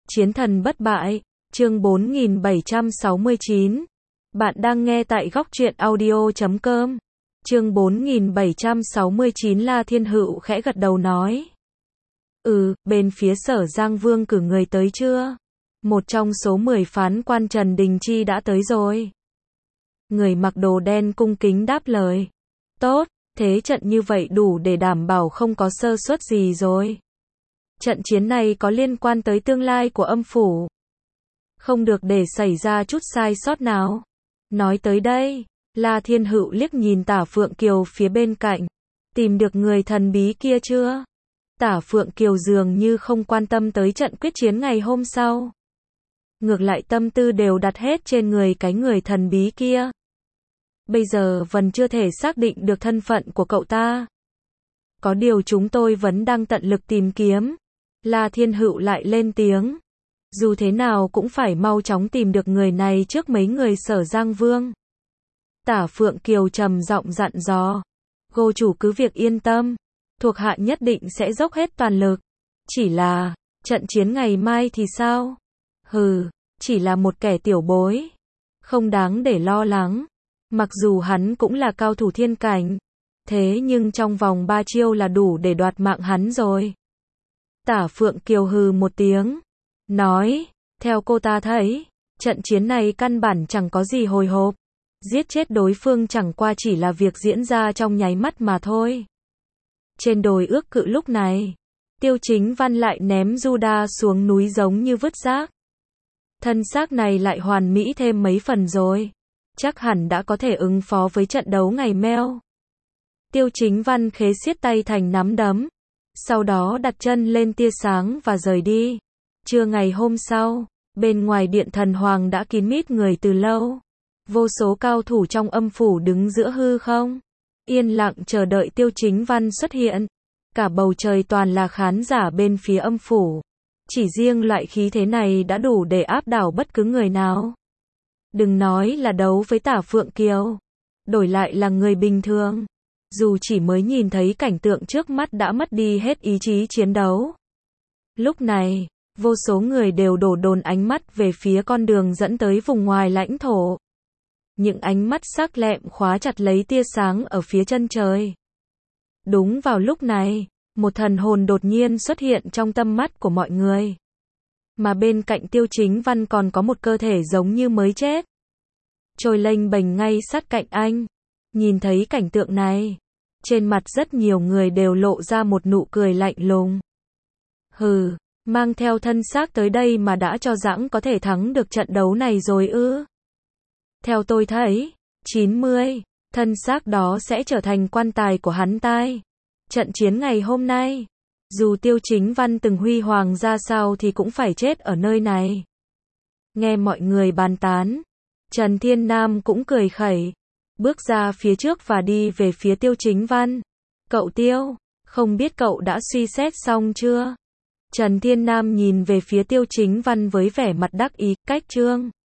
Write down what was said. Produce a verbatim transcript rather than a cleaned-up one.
Chiến thần bất bại, chương bốn nghìn bảy trăm sáu mươi chín. Bạn đang nghe tại góc truyện audio chấm com. Chương bốn nghìn bảy trăm sáu mươi chín. La Thiên Hữu khẽ gật đầu nói. Ừ, bên phía Sở Giang Vương cử người tới chưa? Một trong số mười phán quan Trần Đình Chi đã tới rồi. Người mặc đồ đen cung kính đáp lời. Tốt, thế trận như vậy đủ để đảm bảo không có sơ suất gì rồi. Trận chiến này có liên quan tới tương lai của âm phủ. Không được để xảy ra chút sai sót nào. Nói tới đây, La Thiên Hữu liếc nhìn Tả Phượng Kiều phía bên cạnh. Tìm được người thần bí kia chưa? Tả Phượng Kiều dường như không quan tâm tới trận quyết chiến ngày hôm sau. Ngược lại tâm tư đều đặt hết trên người cái người thần bí kia. Bây giờ vẫn chưa thể xác định được thân phận của cậu ta. Có điều chúng tôi vẫn đang tận lực tìm kiếm. La Thiên Hữu lại lên tiếng. Dù thế nào cũng phải mau chóng tìm được người này trước mấy người Sở Giang Vương. Tả Phượng Kiều trầm giọng dặn dò. Cô chủ cứ việc yên tâm. Thuộc hạ nhất định sẽ dốc hết toàn lực. Chỉ là, trận chiến ngày mai thì sao? Hừ, chỉ là một kẻ tiểu bối. Không đáng để lo lắng. Mặc dù hắn cũng là cao thủ thiên cảnh. Thế nhưng trong vòng ba chiêu là đủ để đoạt mạng hắn rồi. Tả Phượng Kiều hừ một tiếng. Nói, theo cô ta thấy, trận chiến này căn bản chẳng có gì hồi hộp. Giết chết đối phương chẳng qua chỉ là việc diễn ra trong nháy mắt mà thôi. Trên đồi ước cự lúc này, Tiêu Chính Văn lại ném Juda xuống núi giống như vứt rác. Thân xác này lại hoàn mỹ thêm mấy phần rồi. Chắc hẳn đã có thể ứng phó với trận đấu ngày meo. Tiêu Chính Văn khế siết tay thành nắm đấm. Sau đó đặt chân lên tia sáng và rời đi. Trưa ngày hôm sau, bên ngoài điện thần hoàng đã kín mít người từ lâu. Vô số cao thủ trong âm phủ đứng giữa hư không. Yên lặng chờ đợi Tiêu Chính Văn xuất hiện. Cả bầu trời toàn là khán giả bên phía âm phủ. Chỉ riêng loại khí thế này đã đủ để áp đảo bất cứ người nào. Đừng nói là đấu với Tả Phượng Kiều. Đổi lại là người bình thường. Dù chỉ mới nhìn thấy cảnh tượng trước mắt đã mất đi hết ý chí chiến đấu. Lúc này, vô số người đều đổ dồn ánh mắt về phía con đường dẫn tới vùng ngoài lãnh thổ. Những ánh mắt sắc lẹm khóa chặt lấy tia sáng ở phía chân trời. Đúng vào lúc này, một thần hồn đột nhiên xuất hiện trong tâm mắt của mọi người. Mà bên cạnh Tiêu Chính Văn còn có một cơ thể giống như mới chết. Trôi lênh bềnh ngay sát cạnh anh. Nhìn thấy cảnh tượng này, trên mặt rất nhiều người đều lộ ra một nụ cười lạnh lùng. Hừ, mang theo thân xác tới đây mà đã cho rằng có thể thắng được trận đấu này rồi ư? Theo tôi thấy, chín mươi, thân xác đó sẽ trở thành quan tài của hắn tai. Trận chiến ngày hôm nay, dù Tiêu Chính Văn từng huy hoàng ra sao thì cũng phải chết ở nơi này. Nghe mọi người bàn tán, Trần Thiên Nam cũng cười khẩy, bước ra phía trước và đi về phía Tiêu Chính Văn. Cậu Tiêu, không biết cậu đã suy xét xong chưa? Trần Thiên Nam nhìn về phía Tiêu Chính Văn với vẻ mặt đắc ý, cách trương.